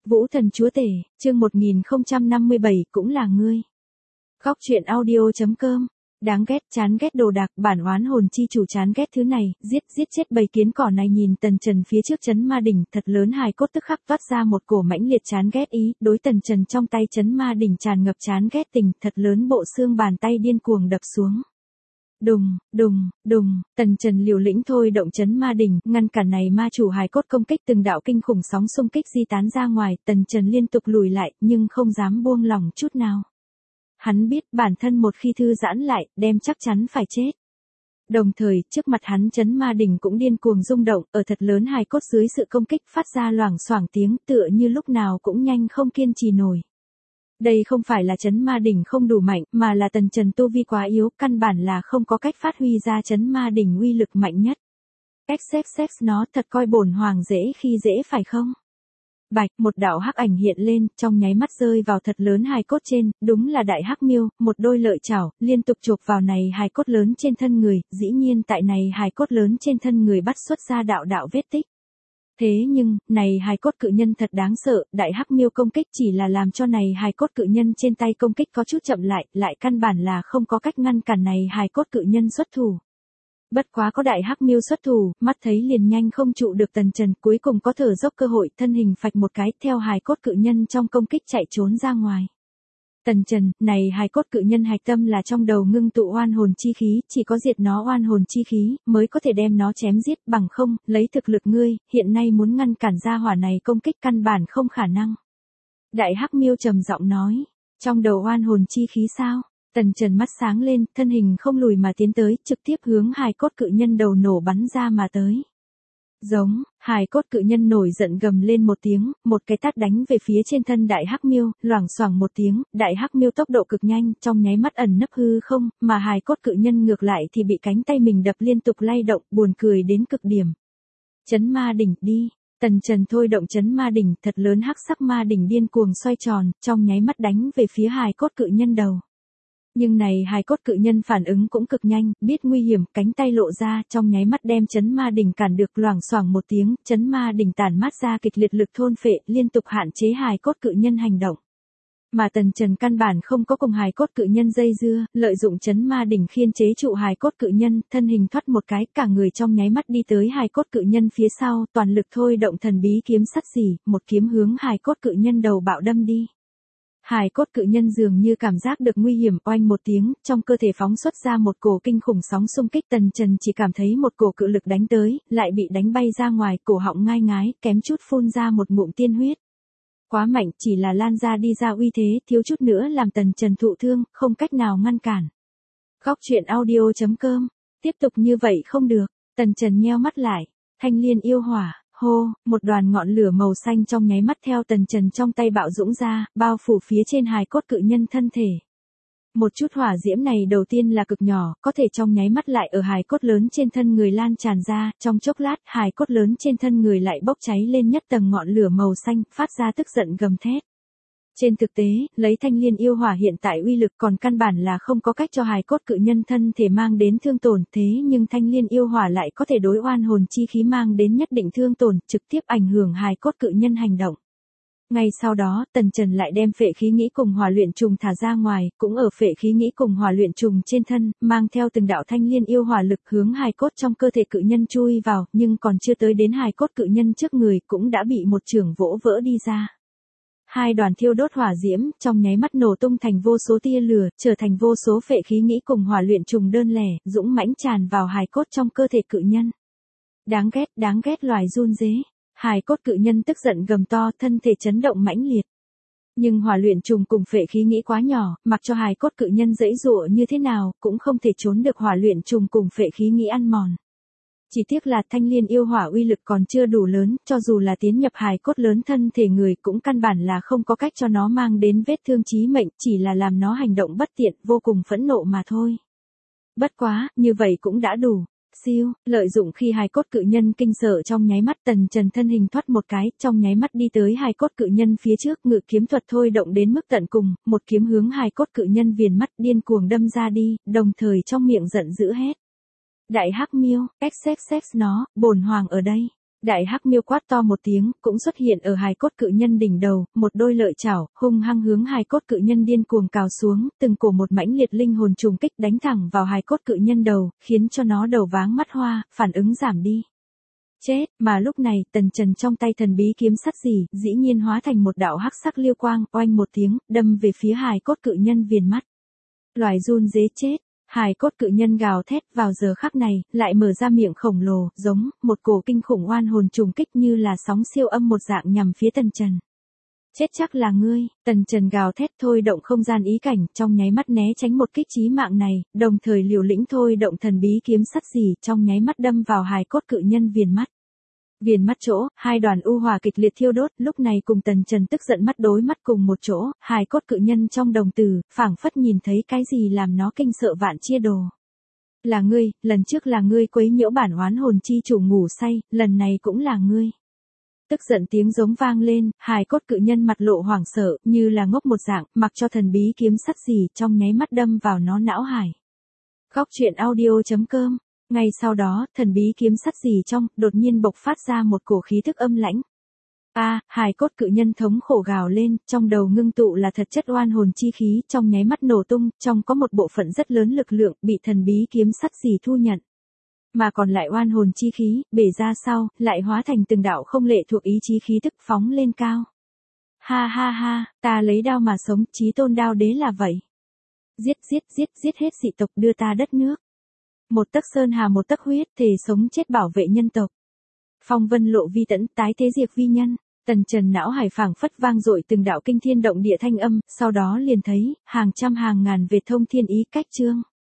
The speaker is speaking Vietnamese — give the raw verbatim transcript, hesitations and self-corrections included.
Vũ thần chúa tể, chương một nghìn không trăm năm mươi bảy cũng là ngươi. Góc truyện audio chấm com. Đáng ghét, chán ghét đồ đạc, bản oán hồn chi chủ chán ghét thứ này, giết, giết chết bầy kiến cỏ này. Nhìn Tần Trần phía trước trấn ma đỉnh, thật lớn hài cốt tức khắc toát ra một cổ mãnh liệt chán ghét ý, đối Tần Trần trong tay trấn ma đỉnh tràn ngập chán ghét tình, thật lớn bộ xương bàn tay điên cuồng đập xuống. Đùng, đùng, đùng, Tần Trần liều lĩnh thôi động trấn ma đỉnh, ngăn cản này ma chủ hài cốt công kích. Từng đạo kinh khủng sóng xung kích di tán ra ngoài, Tần Trần liên tục lùi lại, nhưng không dám buông lỏng chút nào. Hắn biết bản thân một khi thư giãn lại, đem chắc chắn phải chết. Đồng thời, trước mặt hắn trấn ma đỉnh cũng điên cuồng rung động, ở thật lớn hài cốt dưới sự công kích phát ra loảng xoảng tiếng, tựa như lúc nào cũng nhanh không kiên trì nổi. Đây không phải là trấn ma đỉnh không đủ mạnh, mà là Tần Trần tu vi quá yếu, căn bản là không có cách phát huy ra trấn ma đỉnh uy lực mạnh nhất. Cách xếp xếp nó thật coi bổn hoàng dễ khi dễ phải không? Bạch, một đạo hắc ảnh hiện lên, trong nháy mắt rơi vào thật lớn hài cốt trên, đúng là đại hắc miêu, một đôi lợi chảo, liên tục chộp vào này hài cốt lớn trên thân người, dĩ nhiên tại này hài cốt lớn trên thân người bắt xuất ra đạo đạo vết tích. Thế nhưng, này hài cốt cự nhân thật đáng sợ, đại hắc miêu công kích chỉ là làm cho này hài cốt cự nhân trên tay công kích có chút chậm lại, lại căn bản là không có cách ngăn cản này hài cốt cự nhân xuất thủ. Bất quá có đại hắc miêu xuất thủ, mắt thấy liền nhanh không trụ được Tần Trần, cuối cùng có thở dốc cơ hội, thân hình phạch một cái, theo hài cốt cự nhân trong công kích chạy trốn ra ngoài. Tần Trần, này hài cốt cự nhân hạch tâm là trong đầu ngưng tụ oan hồn chi khí, chỉ có diệt nó oan hồn chi khí, mới có thể đem nó chém giết, bằng không, lấy thực lực ngươi, hiện nay muốn ngăn cản ra hỏa này công kích căn bản không khả năng. Đại hắc miêu trầm giọng nói, trong đầu oan hồn chi khí sao? Tần Trần mắt sáng lên, thân hình không lùi mà tiến tới, trực tiếp hướng hài cốt cự nhân đầu nổ bắn ra mà tới. Giống, hài cốt cự nhân nổi giận gầm lên một tiếng, một cái tát đánh về phía trên thân đại hắc miêu, loảng xoảng một tiếng, đại hắc miêu tốc độ cực nhanh, trong nháy mắt ẩn nấp hư không, mà hài cốt cự nhân ngược lại thì bị cánh tay mình đập liên tục lay động, buồn cười đến cực điểm. Trấn ma đỉnh, đi. Tần Trần thôi động trấn ma đỉnh, thật lớn hắc sắc ma đỉnh điên cuồng xoay tròn, trong nháy mắt đánh về phía hài cốt cự nhân đầu. Nhưng này hài cốt cự nhân phản ứng cũng cực nhanh, biết nguy hiểm, cánh tay lộ ra, trong nháy mắt đem trấn ma đỉnh cản được, loảng xoảng một tiếng, trấn ma đỉnh tản mát ra kịch liệt lực thôn phệ, liên tục hạn chế hài cốt cự nhân hành động. Mà Tần Trần căn bản không có cùng hài cốt cự nhân dây dưa, lợi dụng trấn ma đỉnh khiên chế trụ hài cốt cự nhân, thân hình thoát một cái, cả người trong nháy mắt đi tới hài cốt cự nhân phía sau, toàn lực thôi động thần bí kiếm sắt xỉ, một kiếm hướng hài cốt cự nhân đầu bạo đâm đi. Hài cốt cự nhân dường như cảm giác được nguy hiểm, oanh một tiếng, trong cơ thể phóng xuất ra một cổ kinh khủng sóng xung kích. Tần Trần chỉ cảm thấy một cổ cự lực đánh tới, lại bị đánh bay ra ngoài, cổ họng ngai ngái, kém chút phun ra một ngụm tiên huyết. Quá mạnh, chỉ là lan ra đi ra uy thế, thiếu chút nữa làm Tần Trần thụ thương, không cách nào ngăn cản. Góc truyện audio chấm com. Tiếp tục như vậy không được, Tần Trần nheo mắt lại, thanh liên yêu hỏa. Hô, một đoàn ngọn lửa màu xanh trong nháy mắt theo Tần Trần trong tay bạo dũng ra, bao phủ phía trên hài cốt cự nhân thân thể. Một chút hỏa diễm này đầu tiên là cực nhỏ, có thể trong nháy mắt lại ở hài cốt lớn trên thân người lan tràn ra, trong chốc lát hài cốt lớn trên thân người lại bốc cháy lên nhất tầng ngọn lửa màu xanh, phát ra tức giận gầm thét. Trên thực tế, lấy thanh liên yêu hỏa hiện tại uy lực còn căn bản là không có cách cho hài cốt cự nhân thân thể mang đến thương tổn, thế nhưng thanh liên yêu hỏa lại có thể đối oan hồn chi khí mang đến nhất định thương tổn, trực tiếp ảnh hưởng hài cốt cự nhân hành động. Ngay sau đó, Tần Trần lại đem phệ khí nghĩ cùng hỏa luyện trùng thả ra ngoài, cũng ở phệ khí nghĩ cùng hỏa luyện trùng trên thân, mang theo từng đạo thanh liên yêu hỏa lực hướng hài cốt trong cơ thể cự nhân chui vào, nhưng còn chưa tới đến hài cốt cự nhân trước người cũng đã bị một chưởng vỗ vỡ đi ra. Hai đoàn thiêu đốt hỏa diễm, trong nháy mắt nổ tung thành vô số tia lửa, trở thành vô số phệ khí nghĩ cùng hỏa luyện trùng đơn lẻ, dũng mãnh tràn vào hài cốt trong cơ thể cự nhân. Đáng ghét, đáng ghét loài run rế. Hài cốt cự nhân tức giận gầm to, thân thể chấn động mãnh liệt. Nhưng hỏa luyện trùng cùng phệ khí nghĩ quá nhỏ, mặc cho hài cốt cự nhân giãy giụa như thế nào, cũng không thể trốn được hỏa luyện trùng cùng phệ khí nghĩ ăn mòn. Chỉ tiếc là thanh liên yêu hỏa uy lực còn chưa đủ lớn, cho dù là tiến nhập hài cốt lớn thân thể người cũng căn bản là không có cách cho nó mang đến vết thương chí mệnh, chỉ là làm nó hành động bất tiện, vô cùng phẫn nộ mà thôi. Bất quá, như vậy cũng đã đủ. Siêu, lợi dụng khi hài cốt cự nhân kinh sợ trong nháy mắt, Tần Trần thân hình thoát một cái, trong nháy mắt đi tới hài cốt cự nhân phía trước, ngự kiếm thuật thôi động đến mức tận cùng, một kiếm hướng hài cốt cự nhân viền mắt điên cuồng đâm ra đi, đồng thời trong miệng giận dữ hét. Đại hắc miêu, cách xếp xếp nó, bổn hoàng ở đây. Đại hắc miêu quát to một tiếng, cũng xuất hiện ở hài cốt cự nhân đỉnh đầu, một đôi lợi chảo, hung hăng hướng hài cốt cự nhân điên cuồng cào xuống, từng cổ một mãnh liệt linh hồn trùng kích đánh thẳng vào hài cốt cự nhân đầu, khiến cho nó đầu váng mắt hoa, phản ứng giảm đi. Chết, mà lúc này, Tần Trần trong tay thần bí kiếm sắt gì, dĩ nhiên hóa thành một đạo hắc sắc liêu quang, oanh một tiếng, đâm về phía hài cốt cự nhân viền mắt. Loài run dế chết. Hài cốt cự nhân gào thét vào giờ khắc này, lại mở ra miệng khổng lồ, giống một cổ kinh khủng oan hồn trùng kích như là sóng siêu âm một dạng nhằm phía Tần Trần. Chết chắc là ngươi, Tần Trần gào thét thôi động không gian ý cảnh, trong nháy mắt né tránh một kích chí mạng này, đồng thời liều lĩnh thôi động thần bí kiếm sắt gì, trong nháy mắt đâm vào hài cốt cự nhân viền mắt. Viền mắt chỗ, hai đoàn u hỏa kịch liệt thiêu đốt, lúc này cùng Tần Trần tức giận mắt đối mắt cùng một chỗ, hài cốt cự nhân trong đồng tử, phảng phất nhìn thấy cái gì làm nó kinh sợ vạn chia đồ. Là ngươi, lần trước là ngươi quấy nhiễu bản oán hồn chi chủ ngủ say, lần này cũng là ngươi. Tức giận tiếng giống vang lên, hài cốt cự nhân mặt lộ hoảng sợ, như là ngốc một dạng, mặc cho thần bí kiếm sắt gì, trong nháy mắt đâm vào nó não hải. Góc truyện audio chấm com. Ngay sau đó, thần bí kiếm sắt gì trong, đột nhiên bộc phát ra một cổ khí thức âm lãnh. A, hài cốt cự nhân thống khổ gào lên, trong đầu ngưng tụ là thật chất oan hồn chi khí, trong nháy mắt nổ tung, trong có một bộ phận rất lớn lực lượng, bị thần bí kiếm sắt gì thu nhận. Mà còn lại oan hồn chi khí, bể ra sau, lại hóa thành từng đạo không lệ thuộc ý chí khí thức phóng lên cao. Ha ha ha, ta lấy đao mà sống, chí tôn đao đế là vậy. Giết giết giết giết hết dị tộc đưa ta đất nước. Một tấc sơn hà một tấc huyết, thề sống chết bảo vệ nhân tộc. Phong vân lộ vi tẫn, tái thế diệt vi nhân. Tần Trần não hải phảng phất vang dội từng đạo kinh thiên động địa thanh âm, sau đó liền thấy hàng trăm hàng ngàn vệt thông thiên ý cách chương.